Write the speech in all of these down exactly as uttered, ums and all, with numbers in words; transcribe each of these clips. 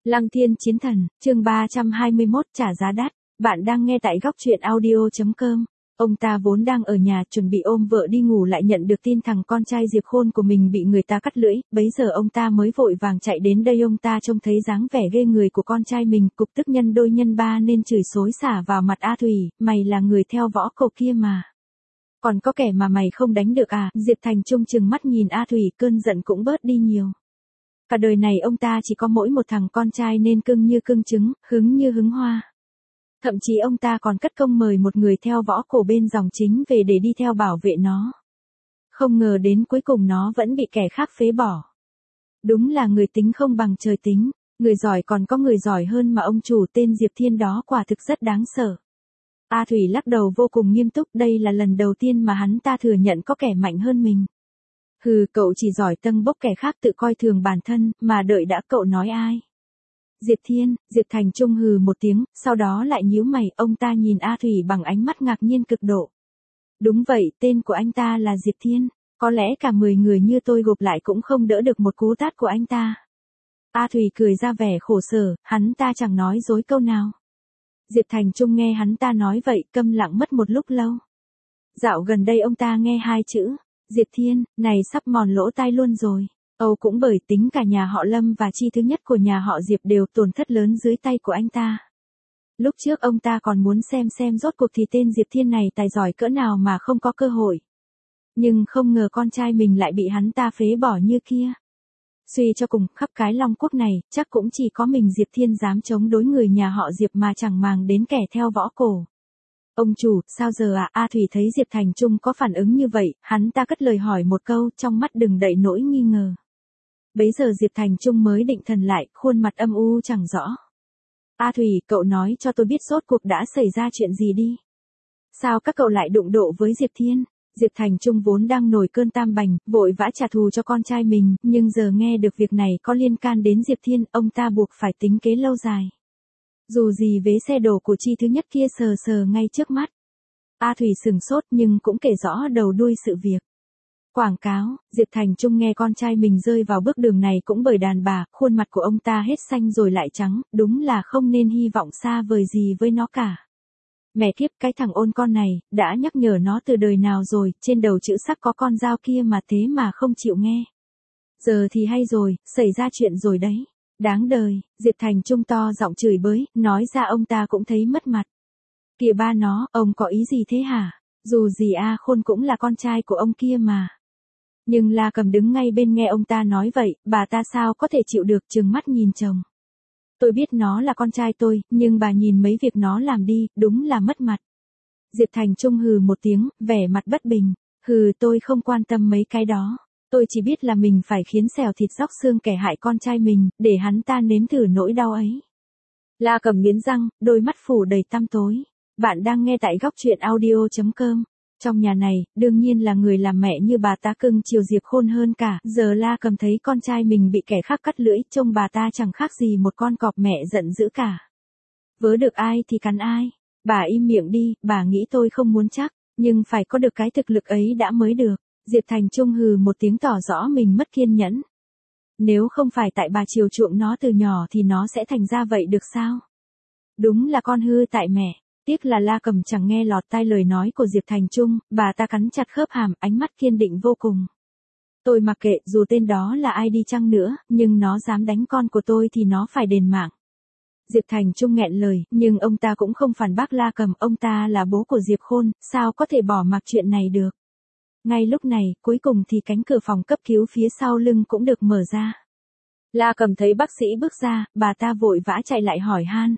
Lăng Thiên Chiến Thần, chương ba trăm hai mươi mốt trả giá đắt. Bạn đang nghe tại góc truyện audio chấm com. Ông ta vốn đang ở nhà chuẩn bị ôm vợ đi ngủ lại nhận được tin thằng con trai Diệp Khôn của mình bị người ta cắt lưỡi, bấy giờ ông ta mới vội vàng chạy đến đây. Ông ta trông thấy dáng vẻ ghê người của con trai mình, cục tức nhân đôi nhân ba nên chửi xối xả vào mặt A Thủy, mày là người theo võ cổ kia mà. Còn có kẻ mà mày không đánh được à? Diệp Thành Trung trừng mắt nhìn A Thủy, cơn giận cũng bớt đi nhiều. Cả đời này ông ta chỉ có mỗi một thằng con trai nên cưng như cưng trứng, hứng như hứng hoa. Thậm chí ông ta còn cất công mời một người theo võ cổ bên dòng chính về để đi theo bảo vệ nó. Không ngờ đến cuối cùng nó vẫn bị kẻ khác phế bỏ. Đúng là người tính không bằng trời tính, người giỏi còn có người giỏi hơn mà ông chủ tên Diệp Thiên đó quả thực rất đáng sợ. A Thủy lắc đầu vô cùng nghiêm túc, đây là lần đầu tiên mà hắn ta thừa nhận có kẻ mạnh hơn mình. Hừ, cậu chỉ giỏi tâng bốc kẻ khác tự coi thường bản thân, mà đợi đã, cậu nói ai? Diệp Thiên. Diệp Thành Trung hừ một tiếng, sau đó lại nhíu mày, ông ta nhìn A Thủy bằng ánh mắt ngạc nhiên cực độ. Đúng vậy, tên của anh ta là Diệp Thiên, có lẽ cả mười người như tôi gộp lại cũng không đỡ được một cú tát của anh ta. A Thủy cười ra vẻ khổ sở, hắn ta chẳng nói dối câu nào. Diệp Thành Trung nghe hắn ta nói vậy, câm lặng mất một lúc lâu. Dạo gần đây ông ta nghe hai chữ Diệp Thiên, này sắp mòn lỗ tai luôn rồi. Âu cũng bởi tính cả nhà họ Lâm và chi thứ nhất của nhà họ Diệp đều tổn thất lớn dưới tay của anh ta. Lúc trước ông ta còn muốn xem xem rốt cuộc thì tên Diệp Thiên này tài giỏi cỡ nào mà không có cơ hội. Nhưng không ngờ con trai mình lại bị hắn ta phế bỏ như kia. Suy cho cùng, khắp cái Long Quốc này, chắc cũng chỉ có mình Diệp Thiên dám chống đối người nhà họ Diệp mà chẳng màng đến kẻ theo võ cổ. Ông chủ, sao giờ à? A Thủy thấy Diệp Thành Trung có phản ứng như vậy, hắn ta cất lời hỏi một câu, trong mắt đừng đậy nỗi nghi ngờ. Bấy giờ Diệp Thành Trung mới định thần lại, khuôn mặt âm u chẳng rõ. A Thủy, cậu nói cho tôi biết rốt cuộc đã xảy ra chuyện gì đi. Sao các cậu lại đụng độ với Diệp Thiên? Diệp Thành Trung vốn đang nổi cơn tam bành, vội vã trả thù cho con trai mình, nhưng giờ nghe được việc này có liên can đến Diệp Thiên, ông ta buộc phải tính kế lâu dài. Dù gì vế xe đổ của chi thứ nhất kia sờ sờ ngay trước mắt. A Thủy sừng sốt nhưng cũng kể rõ đầu đuôi sự việc. Quảng cáo. Diệp Thành Trung nghe con trai mình rơi vào bước đường này cũng bởi đàn bà, khuôn mặt của ông ta hết xanh rồi lại trắng, đúng là không nên hy vọng xa vời gì với nó cả. Mẹ kiếp, cái thằng ôn con này, đã nhắc nhở nó từ đời nào rồi, trên đầu chữ sắc có con dao kia mà thế mà không chịu nghe. Giờ thì hay rồi, xảy ra chuyện rồi đấy. Đáng đời. Diệp Thành Trung to giọng chửi bới, nói ra ông ta cũng thấy mất mặt. Kìa ba nó, ông có ý gì thế hả? Dù gì A Khôn cũng là con trai của ông kia mà. Nhưng La Cầm đứng ngay bên nghe ông ta nói vậy, bà ta sao có thể chịu được, trừng mắt nhìn chồng. Tôi biết nó là con trai tôi, nhưng bà nhìn mấy việc nó làm đi, đúng là mất mặt. Diệp Thành Trung hừ một tiếng, vẻ mặt bất bình. Hừ, tôi không quan tâm mấy cái đó. Tôi chỉ biết là mình phải khiến xẻo thịt róc xương kẻ hại con trai mình, để hắn ta nếm thử nỗi đau ấy. La Cầm nghiến răng, đôi mắt phủ đầy tăm tối. Bạn đang nghe tại góc truyện audio chấm com. Trong nhà này, đương nhiên là người làm mẹ như bà ta cưng chiều Diệp Khôn hơn cả. Giờ La Cầm thấy con trai mình bị kẻ khác cắt lưỡi, trông bà ta chẳng khác gì một con cọp mẹ giận dữ cả. Vớ được ai thì cắn ai. Bà im miệng đi, bà nghĩ tôi không muốn chắc, nhưng phải có được cái thực lực ấy đã mới được. Diệp Thành Trung hừ một tiếng tỏ rõ mình mất kiên nhẫn. Nếu không phải tại bà chiều chuộng nó từ nhỏ thì nó sẽ thành ra vậy được sao? Đúng là con hư tại mẹ. Tiếc là La Cầm chẳng nghe lọt tai lời nói của Diệp Thành Trung, bà ta cắn chặt khớp hàm, ánh mắt kiên định vô cùng. Tôi mặc kệ, dù tên đó là ai đi chăng nữa, nhưng nó dám đánh con của tôi thì nó phải đền mạng. Diệp Thành Trung nghẹn lời, nhưng ông ta cũng không phản bác La Cầm, ông ta là bố của Diệp Khôn, sao có thể bỏ mặc chuyện này được. Ngay lúc này, cuối cùng thì cánh cửa phòng cấp cứu phía sau lưng cũng được mở ra. La Cầm thấy bác sĩ bước ra, bà ta vội vã chạy lại hỏi han.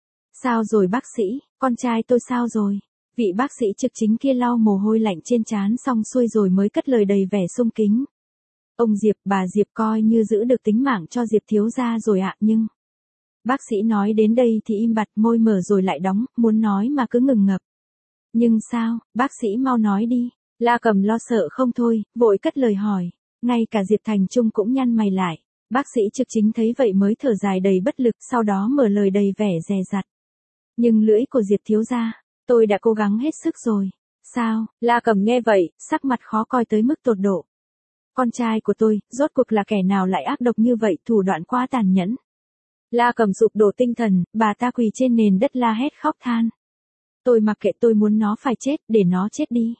Sao rồi bác sĩ, con trai tôi sao rồi? Vị bác sĩ trực chính kia lau mồ hôi lạnh trên trán xong xuôi rồi mới cất lời đầy vẻ sung kính. Ông Diệp, bà Diệp coi như giữ được tính mạng cho Diệp thiếu gia rồi ạ, nhưng... Bác sĩ nói đến đây thì im bặt, môi mở rồi lại đóng, muốn nói mà cứ ngừng ngập. Nhưng sao, bác sĩ mau nói đi. La Cầm lo sợ không thôi, vội cất lời hỏi. Ngay cả Diệp Thành Trung cũng nhăn mày lại. Bác sĩ trực chính thấy vậy mới thở dài đầy bất lực, sau đó mở lời đầy vẻ dè dặt. Nhưng lưỡi của Diệp thiếu gia, tôi đã cố gắng hết sức rồi. Sao? La Cầm nghe vậy, sắc mặt khó coi tới mức tột độ. Con trai của tôi, rốt cuộc là kẻ nào lại ác độc như vậy, thủ đoạn quá tàn nhẫn. La Cẩm sụp đổ tinh thần, bà ta quỳ trên nền đất la hét khóc than. Tôi mặc kệ, tôi muốn nó phải chết, để nó chết đi.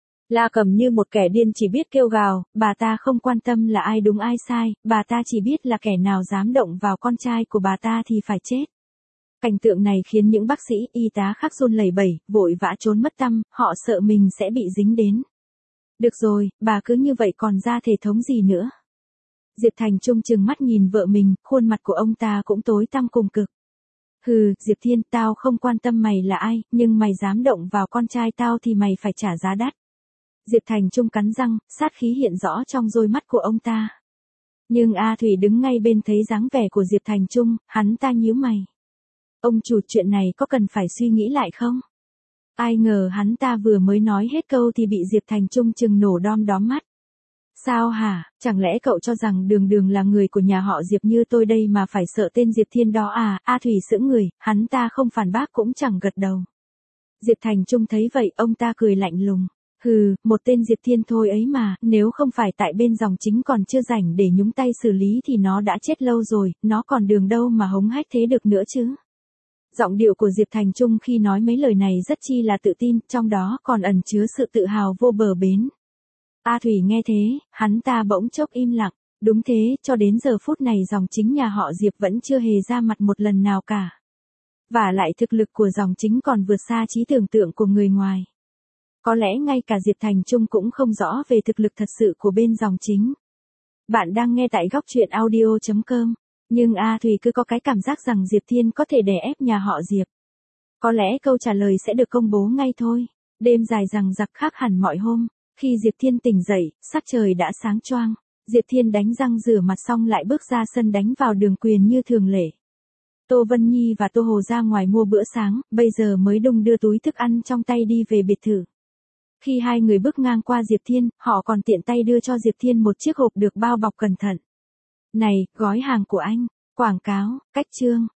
La Cẩm như một kẻ điên chỉ biết kêu gào, bà ta không quan tâm là ai đúng ai sai, bà ta chỉ biết là kẻ nào dám động vào con trai của bà ta thì phải chết. Cảnh tượng này khiến những bác sĩ, y tá khác run lẩy bẩy, vội vã trốn mất tăm, họ sợ mình sẽ bị dính đến. Được rồi, bà cứ như vậy còn ra thể thống gì nữa. Diệp Thành Trung trừng mắt nhìn vợ mình, khuôn mặt của ông ta cũng tối tăm cùng cực. Hừ, Diệp Thiên, tao không quan tâm mày là ai, nhưng mày dám động vào con trai tao thì mày phải trả giá đắt. Diệp Thành Trung cắn răng, sát khí hiện rõ trong đôi mắt của ông ta. Nhưng A Thủy đứng ngay bên thấy dáng vẻ của Diệp Thành Trung, hắn ta nhíu mày. Ông chủ, chuyện này có cần phải suy nghĩ lại không? Ai ngờ hắn ta vừa mới nói hết câu thì bị Diệp Thành Trung trừng nổ đom đóm mắt. Sao hả, chẳng lẽ cậu cho rằng Đường Đường là người của nhà họ Diệp như tôi đây mà phải sợ tên Diệp Thiên đó à? A Thủy sững người, hắn ta không phản bác cũng chẳng gật đầu. Diệp Thành Trung thấy vậy, ông ta cười lạnh lùng. Hừ, một tên Diệp Thiên thôi ấy mà, nếu không phải tại bên dòng chính còn chưa rảnh để nhúng tay xử lý thì nó đã chết lâu rồi, nó còn đường đâu mà hống hách thế được nữa chứ. Giọng điệu của Diệp Thành Trung khi nói mấy lời này rất chi là tự tin, trong đó còn ẩn chứa sự tự hào vô bờ bến. A Thủy nghe thế, hắn ta bỗng chốc im lặng. Đúng thế, cho đến giờ phút này dòng chính nhà họ Diệp vẫn chưa hề ra mặt một lần nào cả. Và lại thực lực của dòng chính còn vượt xa trí tưởng tượng của người ngoài. Có lẽ ngay cả Diệp Thành Trung cũng không rõ về thực lực thật sự của bên dòng chính. Bạn đang nghe tại góc truyện audio chấm com. Nhưng A Thủy cứ có cái cảm giác rằng Diệp Thiên có thể đè ép nhà họ Diệp. Có lẽ câu trả lời sẽ được công bố ngay thôi. Đêm dài rằng giặc khác hẳn mọi hôm. Khi Diệp Thiên tỉnh dậy, sắc trời đã sáng choang. Diệp Thiên đánh răng rửa mặt xong lại bước ra sân đánh vào Đường Quyền như thường lệ. Tô Vân Nhi và Tô Hồ ra ngoài mua bữa sáng, bây giờ mới đung đưa túi thức ăn trong tay đi về biệt thự. Khi hai người bước ngang qua Diệp Thiên, họ còn tiện tay đưa cho Diệp Thiên một chiếc hộp được bao bọc cẩn thận. Này, gói hàng của anh. Quảng cáo, cách chương.